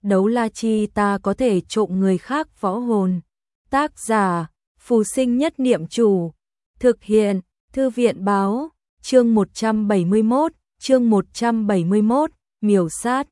đấu la chi ta có thể trộm người khác võ hồn. Tác giả, Phù Sinh Nhất Niệm Chủ. Thực hiện, Thư viện báo, chương 171, miểu sát.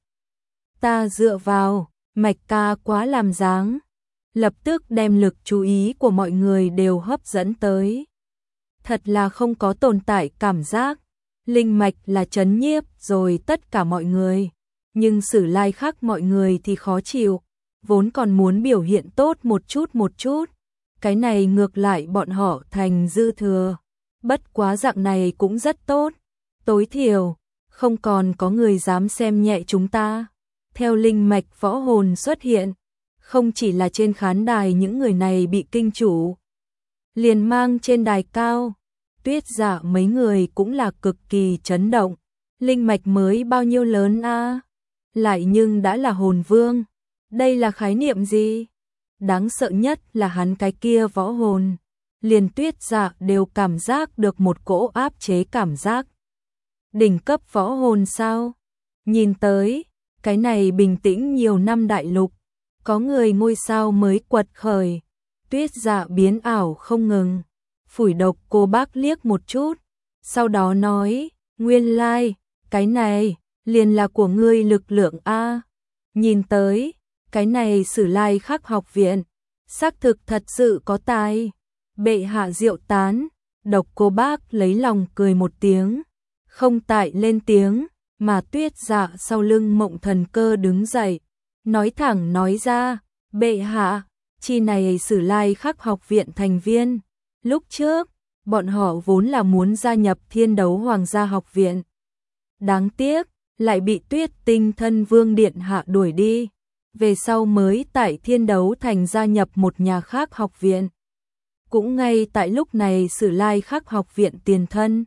Ta dựa vào, Mạch ca quá làm dáng. Lập tức đem lực chú ý của mọi người đều hấp dẫn tới. Thật là không có tồn tại cảm giác. Linh mạch là trấn nhiếp rồi tất cả mọi người. Nhưng Sử Lai khác mọi người thì khó chịu. Vốn còn muốn biểu hiện tốt một chút. Cái này ngược lại bọn họ thành dư thừa. Bất quá dạng này cũng rất tốt. Tối thiểu, không còn có người dám xem nhẹ chúng ta. Theo linh mạch võ hồn xuất hiện, không chỉ là trên khán đài những người này bị kinh chủ, liền mang trên đài cao, Tuyết Dạ mấy người cũng là cực kỳ chấn động. Linh mạch mới bao nhiêu lớn a? Lại nhưng đã là hồn vương. Đây là khái niệm gì? Đáng sợ nhất là hắn cái kia võ hồn. Liền Tuyết Dạ đều cảm giác được một cỗ áp chế cảm giác. Đỉnh cấp võ hồn sao? Nhìn tới, cái này bình tĩnh nhiều năm đại lục, có người ngôi sao mới quật khởi. Tuyết Dạ biến ảo không ngừng, phủi độc cô bác liếc một chút, sau đó nói, nguyên lai, cái này, liền là của ngươi lực lượng a. Nhìn tới, cái này Sử Lai Khắc học viện, xác thực thật sự có tài. Bệ hạ diệu tán, độc cô bác lấy lòng cười một tiếng, không tại lên tiếng, mà Tuyết Dạ sau lưng Mộng Thần Cơ đứng dậy, nói thẳng nói ra, bệ hạ, chi này Sử Lai Khắc học viện thành viên. Lúc trước, bọn họ vốn là muốn gia nhập Thiên Đấu Hoàng gia học viện. Đáng tiếc, lại bị Tuyết Tinh Thân Vương Điện hạ đuổi đi. Về sau mới tại Thiên Đấu Thành gia nhập một nhà khác học viện. Cũng ngay tại lúc này Sử Lai Khắc học viện tiền thân.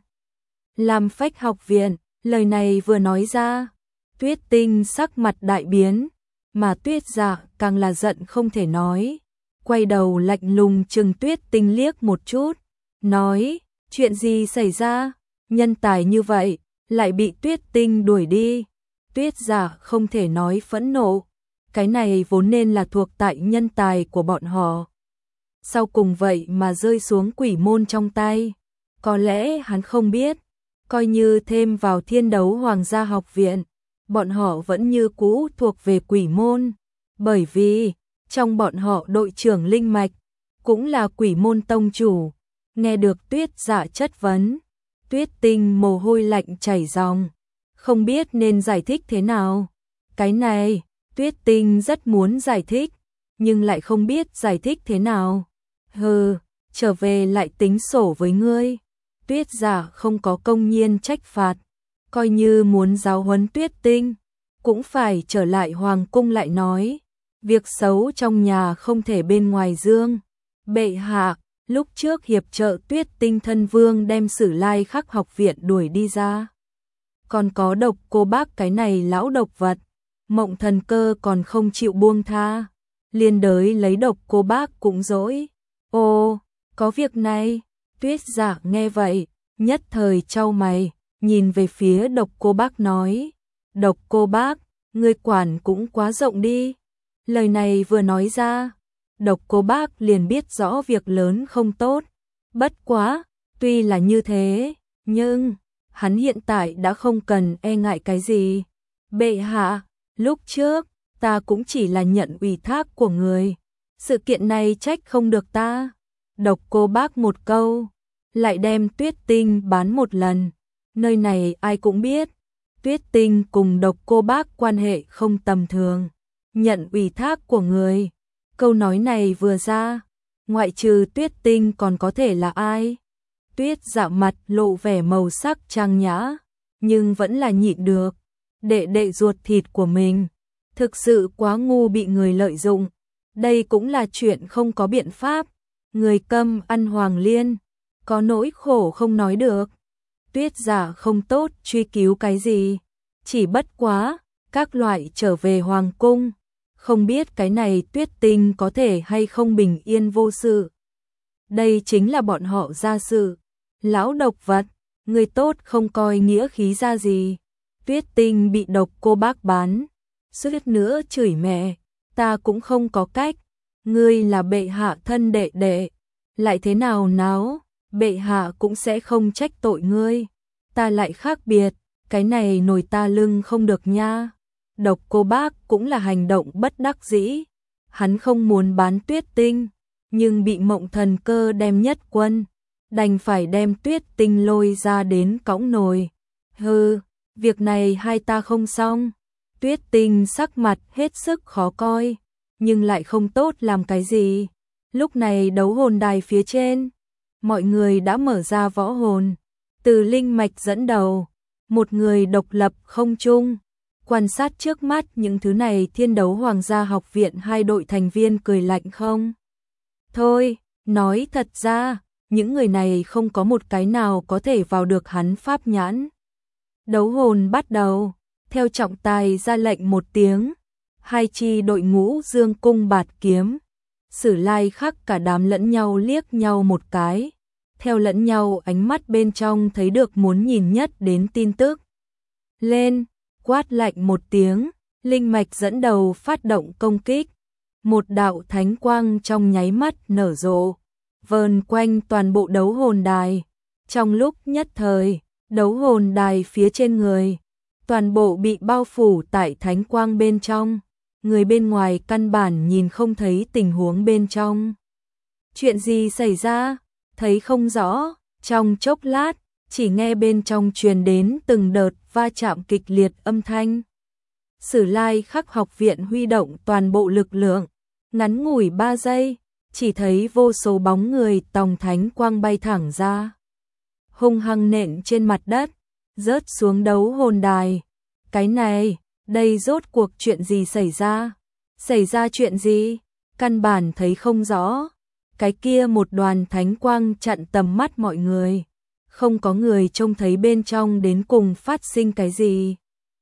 Làm Phách học viện, lời này vừa nói ra, Tuyết Tinh sắc mặt đại biến, mà Tuyết Dạ càng là giận không thể nói. Quay đầu lạnh lùng trừng Tuyết Tinh liếc một chút, nói, chuyện gì xảy ra, nhân tài như vậy, lại bị Tuyết Tinh đuổi đi. Tuyết Dạ không thể nói phẫn nộ, cái này vốn nên là thuộc tại nhân tài của bọn họ. Sau cùng vậy mà rơi xuống quỷ môn trong tay, có lẽ hắn không biết, coi như thêm vào Thiên Đấu Hoàng gia học viện, bọn họ vẫn như cũ thuộc về quỷ môn, bởi vì trong bọn họ đội trưởng linh mạch cũng là quỷ môn tông chủ. Nghe được Tuyết Dạ chất vấn, Tuyết Tinh mồ hôi lạnh chảy ròng, không biết nên giải thích thế nào. Cái này, Tuyết Tinh rất muốn giải thích, nhưng lại không biết giải thích thế nào. Hừ, trở về lại tính sổ với ngươi. Tuyết Dạ không có công nhiên trách phạt, coi như muốn giáo huấn Tuyết Tinh, cũng phải trở lại hoàng cung lại nói, việc xấu trong nhà không thể bên ngoài dương. Bệ hạ, lúc trước hiệp trợ Tuyết Tinh Thân Vương đem Sử Lai Khắc học viện đuổi đi ra. Còn có độc cô bác cái này lão độc vật, Mộng Thần Cơ còn không chịu buông tha, liên đới lấy độc cô bác cũng dỗi. Ồ, có việc này. Tuyết Dạ nghe vậy, nhất thời chau mày, nhìn về phía độc cô bác nói, độc cô bác, ngươi quản cũng quá rộng đi. Lời này vừa nói ra, độc cô bác liền biết rõ việc lớn không tốt. Bất quá, tuy là như thế, nhưng hắn hiện tại đã không cần e ngại cái gì. Bệ hạ, lúc trước, ta cũng chỉ là nhận ủy thác của người. Sự kiện này trách không được ta. Độc cô bác một câu, lại đem Tuyết Tinh bán một lần. Nơi này ai cũng biết, Tuyết Tinh cùng độc cô bác quan hệ không tầm thường. Nhận ủy thác của người. Câu nói này vừa ra, ngoại trừ Tuyết Tinh còn có thể là ai? Tuyết Dạ mặt lộ vẻ màu sắc trang nhã, nhưng vẫn là nhịn được. Đệ đệ ruột thịt của mình, thực sự quá ngu bị người lợi dụng. Đây cũng là chuyện không có biện pháp. Người câm ăn hoàng liên, có nỗi khổ không nói được. Tuyết Dạ không tốt truy cứu cái gì, chỉ bất quá, các loại trở về hoàng cung. Không biết cái này Tuyết Tinh có thể hay không bình yên vô sự. Đây chính là bọn họ ra sự. Lão độc vật, người tốt không coi nghĩa khí ra gì. Tuyết Tinh bị độc cô bác bán, suýt nữa chửi mẹ, ta cũng không có cách, ngươi là bệ hạ thân đệ đệ, lại thế nào náo, bệ hạ cũng sẽ không trách tội ngươi, ta lại khác biệt, cái này nổi ta lưng không được nha. Độc Cô Bác cũng là hành động bất đắc dĩ, hắn không muốn bán Tuyết Tinh, nhưng bị Mộng Thần Cơ đem nhất quân, đành phải đem Tuyết Tinh lôi ra đến cõng nồi. Hừ, việc này hai ta không xong. Tuyết Tinh sắc mặt hết sức khó coi, nhưng lại không tốt làm cái gì. Lúc này đấu hồn đài phía trên, mọi người đã mở ra võ hồn, từ linh mạch dẫn đầu, một người độc lập không chung. Quan sát trước mắt những thứ này, Thiên Đấu Hoàng gia học viện hai đội thành viên cười lạnh không. Thôi, nói thật ra, những người này không có một cái nào có thể vào được hắn pháp nhãn. Đấu hồn bắt đầu, theo trọng tài ra lệnh một tiếng, hai chi đội ngũ dương cung bạt kiếm. Sử Lai Khắc cả đám lẫn nhau liếc nhau một cái, theo lẫn nhau ánh mắt bên trong thấy được muốn nhìn nhất đến tin tức. Lên, quát lạnh một tiếng, linh mạch dẫn đầu phát động công kích. Một đạo thánh quang trong nháy mắt nở rộ, vờn quanh toàn bộ đấu hồn đài. Trong lúc nhất thời, đấu hồn đài phía trên người, toàn bộ bị bao phủ tại thánh quang bên trong. Người bên ngoài căn bản nhìn không thấy tình huống bên trong. Chuyện gì xảy ra? Thấy không rõ, trong chốc lát, chỉ nghe bên trong truyền đến từng đợt va chạm kịch liệt âm thanh. Sử Lai Khắc học viện huy động toàn bộ lực lượng, ngắn ngủi 3 giây, chỉ thấy vô số bóng người tòng thánh quang bay thẳng ra, hung hăng nện trên mặt đất, rớt xuống đấu hồn đài. Cái này, đây rốt cuộc chuyện gì xảy ra? Xảy ra chuyện gì? Căn bản thấy không rõ. Cái kia một đoàn thánh quang chặn tầm mắt mọi người, không có người trông thấy bên trong đến cùng phát sinh cái gì.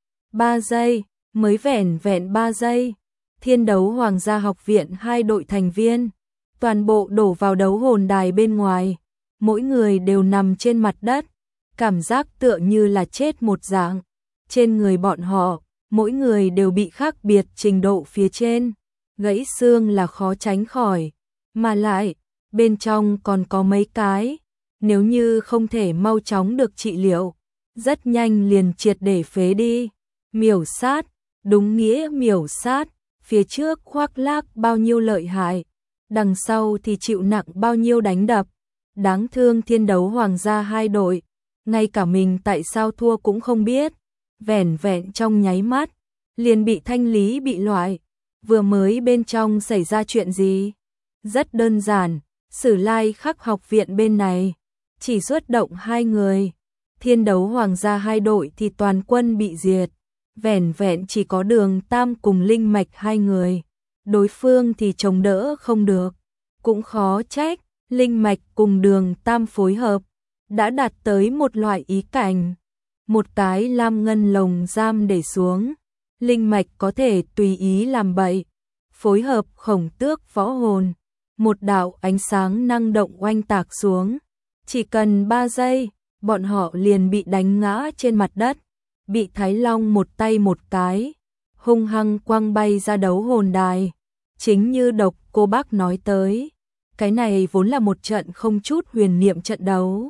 3 giây, mới vẻn 3 giây, Thiên Đấu Hoàng gia học viện hai đội thành viên, toàn bộ đổ vào đấu hồn đài bên ngoài, mỗi người đều nằm trên mặt đất, cảm giác tựa như là chết một dạng. Trên người bọn họ, mỗi người đều bị khác biệt trình độ phía trên, gãy xương là khó tránh khỏi, mà lại, bên trong còn có mấy cái, nếu như không thể mau chóng được trị liệu, rất nhanh liền triệt để phế đi. Miểu sát, đúng nghĩa miểu sát, phía trước khoác lác bao nhiêu lợi hại, đằng sau thì chịu nặng bao nhiêu đánh đập. Đáng thương Thiên Đấu Hoàng gia hai đội, ngay cả mình tại sao thua cũng không biết, vẻn vẹn trong nháy mắt, liền bị thanh lý bị loại. Vừa mới bên trong xảy ra chuyện gì? Rất đơn giản, Sử Lai Khắc học viện bên này, chỉ xuất động 2 người, Thiên Đấu Hoàng gia hai đội thì toàn quân bị diệt, vẻn vẹn chỉ có Đường Tam cùng Linh Mạch 2 người, đối phương thì chống đỡ không được, cũng khó trách, Linh Mạch cùng Đường Tam phối hợp, đã đạt tới một loại ý cảnh, một cái lam ngân lồng giam để xuống, Linh Mạch có thể tùy ý làm bậy, phối hợp Khổng Tước võ hồn, một đạo ánh sáng năng động oanh tạc xuống, chỉ cần 3 giây, bọn họ liền bị đánh ngã trên mặt đất, bị Thái Long một tay một cái, hung hăng quăng bay ra đấu hồn đài. Chính như Độc Cô Bác nói tới, cái này vốn là một trận không chút huyền niệm trận đấu.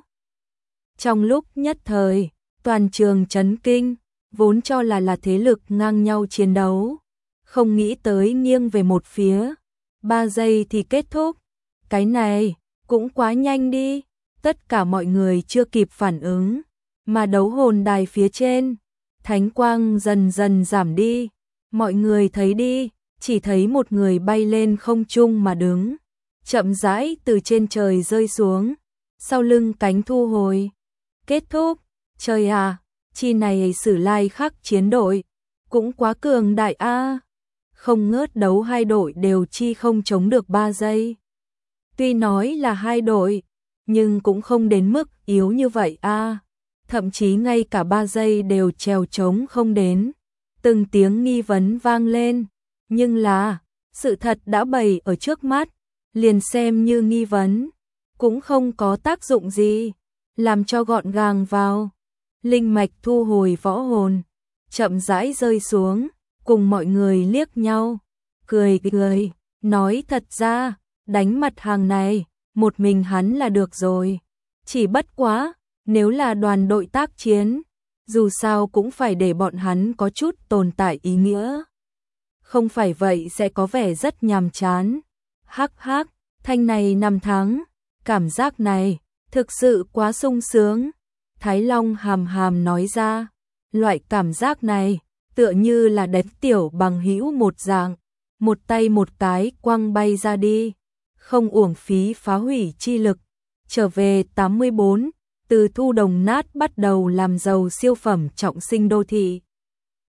Trong lúc nhất thời, toàn trường chấn kinh, vốn cho là thế lực ngang nhau chiến đấu, không nghĩ tới nghiêng về một phía, 3 giây thì kết thúc. Cái này, cũng quá nhanh đi, tất cả mọi người chưa kịp phản ứng, mà đấu hồn đài phía trên, thánh quang dần dần giảm đi, mọi người thấy đi, chỉ thấy một người bay lên không trung mà đứng, chậm rãi từ trên trời rơi xuống, sau lưng cánh thu hồi. Kết thúc, trời à, chi này Sử Lai Khắc chiến đội, cũng quá cường đại a. Không ngớt đấu hai đội đều chi không chống được 3 giây. Tuy nói là hai đội, nhưng cũng không đến mức yếu như vậy a. Thậm chí ngay cả 3 giây đều trèo trống không đến. Từng tiếng nghi vấn vang lên, nhưng là, sự thật đã bày ở trước mắt, liền xem như nghi vấn, cũng không có tác dụng gì, làm cho gọn gàng vào. Linh Mạch thu hồi võ hồn, chậm rãi rơi xuống, cùng mọi người liếc nhau, cười cười, nói thật ra, đánh mặt hàng này, một mình hắn là được rồi. Chỉ bất quá, nếu là đoàn đội tác chiến, dù sao cũng phải để bọn hắn có chút tồn tại ý nghĩa. Không phải vậy sẽ có vẻ rất nhàm chán. Hắc hắc, thanh này 5 tháng, cảm giác này, thực sự quá sung sướng. Thái Long hàm hàm nói ra, loại cảm giác này, tựa như là đánh tiểu bằng hữu một dạng, một tay một cái quăng bay ra đi, không uổng phí phá hủy chi lực. Trở về 84, từ thu đồng nát bắt đầu làm giàu siêu phẩm trọng sinh đô thị.